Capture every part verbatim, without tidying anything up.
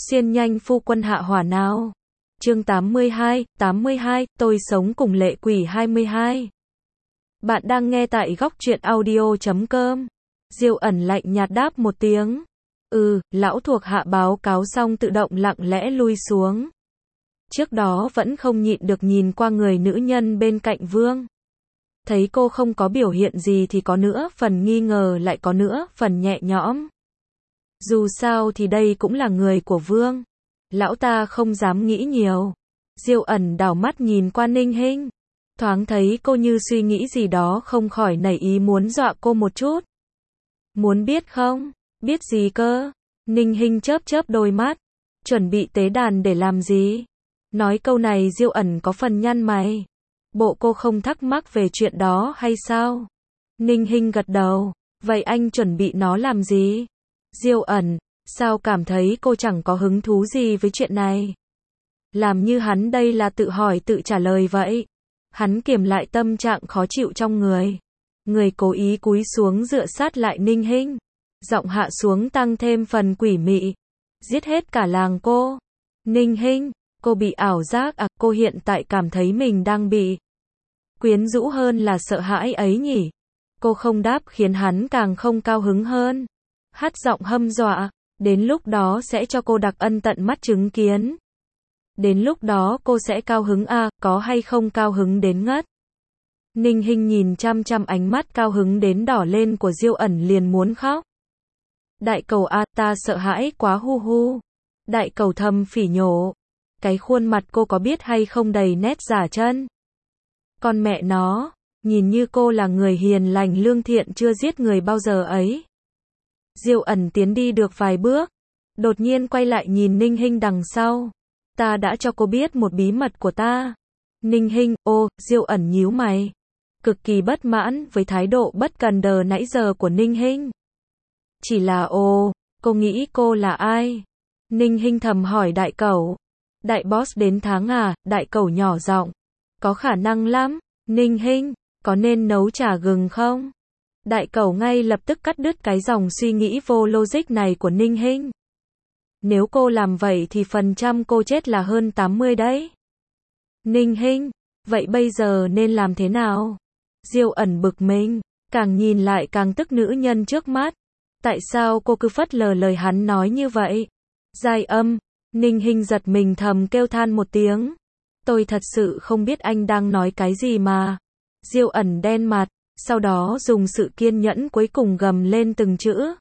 Xiên nhanh phu quân hạ hỏa nào. Chương tám mươi hai, tám mươi hai, tôi sống cùng lệ quỷ hai mươi hai. Bạn đang nghe tại góc truyện audio chấm com. Diêu ẩn lạnh nhạt đáp một tiếng. Ừ, lão thuộc hạ báo cáo xong tự động lặng lẽ lui xuống. Trước đó vẫn không nhịn được nhìn qua người nữ nhân bên cạnh Vương. Thấy cô không có biểu hiện gì thì có nữa phần nghi ngờ lại có nữa phần nhẹ nhõm. Dù sao thì đây cũng là người của Vương. Lão ta không dám nghĩ nhiều. Diêu ẩn đảo mắt nhìn qua Ninh Hinh. Thoáng thấy cô như suy nghĩ gì đó không khỏi nảy ý muốn dọa cô một chút. Muốn biết không? Biết gì cơ? Ninh Hinh chớp chớp đôi mắt. Chuẩn bị tế đàn để làm gì? Nói câu này Diêu ẩn có phần nhăn mày. Bộ cô không thắc mắc về chuyện đó hay sao? Ninh Hinh gật đầu. Vậy anh chuẩn bị nó làm gì? Diêu ẩn, sao cảm thấy cô chẳng có hứng thú gì với chuyện này? Làm như hắn đây là tự hỏi tự trả lời vậy. Hắn kiềm lại tâm trạng khó chịu trong người. Người cố ý cúi xuống dựa sát lại Ninh Hinh. Giọng hạ xuống tăng thêm phần quỷ mị. Giết hết cả làng cô. Ninh Hinh, cô bị ảo giác à? Cô hiện tại cảm thấy mình đang bị quyến rũ hơn là sợ hãi ấy nhỉ? Cô không đáp khiến hắn càng không cao hứng hơn. Hát giọng hâm dọa, đến lúc đó sẽ cho cô đặc ân tận mắt chứng kiến. Đến lúc đó cô sẽ cao hứng à, có hay không cao hứng đến ngất. Ninh Hinh nhìn chăm chăm ánh mắt cao hứng đến đỏ lên của Diêu ẩn liền muốn khóc. Đại cầu à, ta sợ hãi quá hu hu. Đại cầu thầm phỉ nhổ. Cái khuôn mặt cô có biết hay không đầy nét giả chân. Con mẹ nó, nhìn như cô là người hiền lành lương thiện chưa giết người bao giờ ấy. Diêu ẩn tiến đi được vài bước, đột nhiên quay lại nhìn Ninh Hinh đằng sau. Ta đã cho cô biết một bí mật của ta. Ninh Hinh, ô, Diêu ẩn nhíu mày. Cực kỳ bất mãn với thái độ bất cần đời nãy giờ của Ninh Hinh. Chỉ là ô, cô nghĩ cô là ai? Ninh Hinh thầm hỏi đại cẩu. Đại boss đến tháng à? Đại cẩu nhỏ giọng. Có khả năng lắm. Ninh Hinh, có nên nấu trà gừng không? Đại cẩu ngay lập tức cắt đứt cái dòng suy nghĩ vô logic này của Ninh Hinh. Nếu cô làm vậy thì phần trăm cô chết là hơn tám mươi đấy. Ninh Hinh, vậy bây giờ nên làm thế nào? Diêu ẩn bực mình, càng nhìn lại càng tức nữ nhân trước mắt. Tại sao cô cứ phớt lờ lời hắn nói như vậy? Giai âm, Ninh Hinh giật mình thầm kêu than một tiếng. Tôi thật sự không biết anh đang nói cái gì mà. Diêu ẩn đen mặt. Sau đó dùng sự kiên nhẫn cuối cùng gầm lên từng chữ.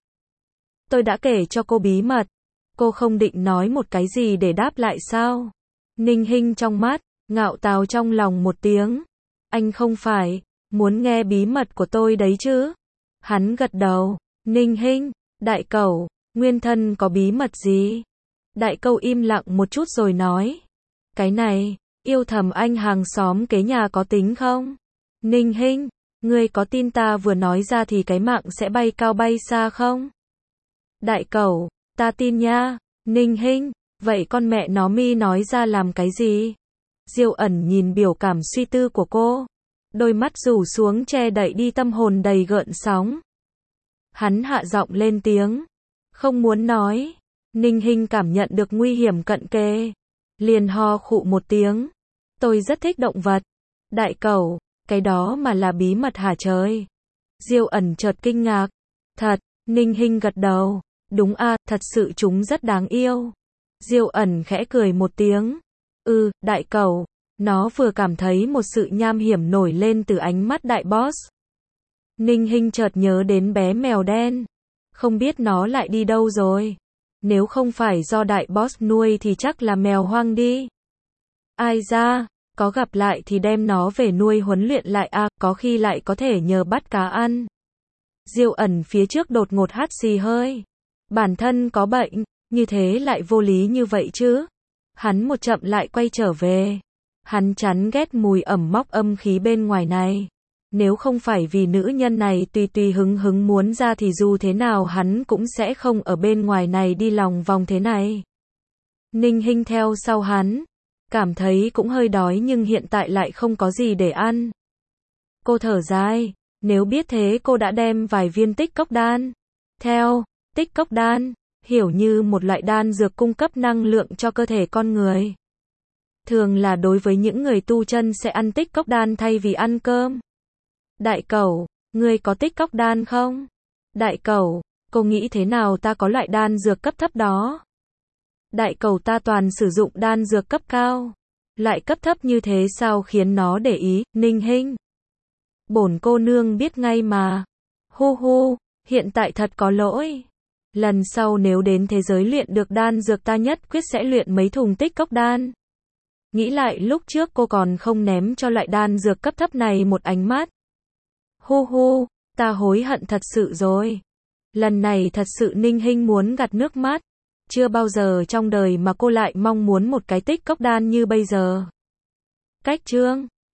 Tôi đã kể cho cô bí mật. Cô không định nói một cái gì để đáp lại sao? Ninh Hinh trong mắt, ngạo tào trong lòng một tiếng. Anh không phải muốn nghe bí mật của tôi đấy chứ? Hắn gật đầu. Ninh Hinh, đại cẩu, nguyên thân có bí mật gì? Đại cẩu im lặng một chút rồi nói. Cái này, yêu thầm anh hàng xóm kế nhà có tính không? Ninh Hinh, ngươi có tin ta vừa nói ra thì cái mạng sẽ bay cao bay xa không? Đại cẩu, ta tin nha. Ninh Hinh, vậy con mẹ nó mi nói ra làm cái gì? Diêu ẩn nhìn biểu cảm suy tư của cô. Đôi mắt rủ xuống che đậy đi tâm hồn đầy gợn sóng. Hắn hạ giọng lên tiếng. Không muốn nói. Ninh Hinh cảm nhận được nguy hiểm cận kề. Liền ho khụ một tiếng. Tôi rất thích động vật. Đại cẩu. Cái đó mà là bí mật hả trời? Diêu ẩn chợt kinh ngạc. Thật, Ninh Hinh gật đầu. Đúng a, à, thật sự chúng rất đáng yêu. Diêu ẩn khẽ cười một tiếng. Ừ, đại cẩu. Nó vừa cảm thấy một sự nham hiểm nổi lên từ ánh mắt đại boss. Ninh Hinh chợt nhớ đến bé mèo đen. Không biết nó lại đi đâu rồi. Nếu không phải do đại boss nuôi thì chắc là mèo hoang đi. Ai ra? Có gặp lại thì đem nó về nuôi huấn luyện lại à, có khi lại có thể nhờ bắt cá ăn. Diêu ẩn phía trước đột ngột hắt xì hơi. Bản thân có bệnh, như thế lại vô lý như vậy chứ. Hắn một chậm lại quay trở về. Hắn chán ghét mùi ẩm mốc âm khí bên ngoài này. Nếu không phải vì nữ nhân này tùy tùy hứng hứng muốn ra thì dù thế nào hắn cũng sẽ không ở bên ngoài này đi lòng vòng thế này. Ninh Hinh theo sau hắn. Cảm thấy cũng hơi đói nhưng hiện tại lại không có gì để ăn. Cô thở dài, nếu biết thế cô đã đem vài viên tích cốc đan. Theo, tích cốc đan, hiểu như một loại đan dược cung cấp năng lượng cho cơ thể con người. Thường là đối với những người tu chân sẽ ăn tích cốc đan thay vì ăn cơm. Đại cẩu, ngươi có tích cốc đan không? Đại cẩu, cô nghĩ thế nào ta có loại đan dược cấp thấp đó? Đại cẩu ta toàn sử dụng đan dược cấp cao. Lại cấp thấp như thế sao khiến nó để ý, Ninh Hinh? Bổn cô nương biết ngay mà. Hu hu, hiện tại thật có lỗi. Lần sau nếu đến thế giới luyện được đan dược ta nhất quyết sẽ luyện mấy thùng tích cốc đan. Nghĩ lại lúc trước cô còn không ném cho loại đan dược cấp thấp này một ánh mắt. Hu hu, ta hối hận thật sự rồi. Lần này thật sự Ninh Hinh muốn gạt nước mắt. Chưa bao giờ trong đời mà cô lại mong muốn một cái tích cốc đan như bây giờ. Cách chương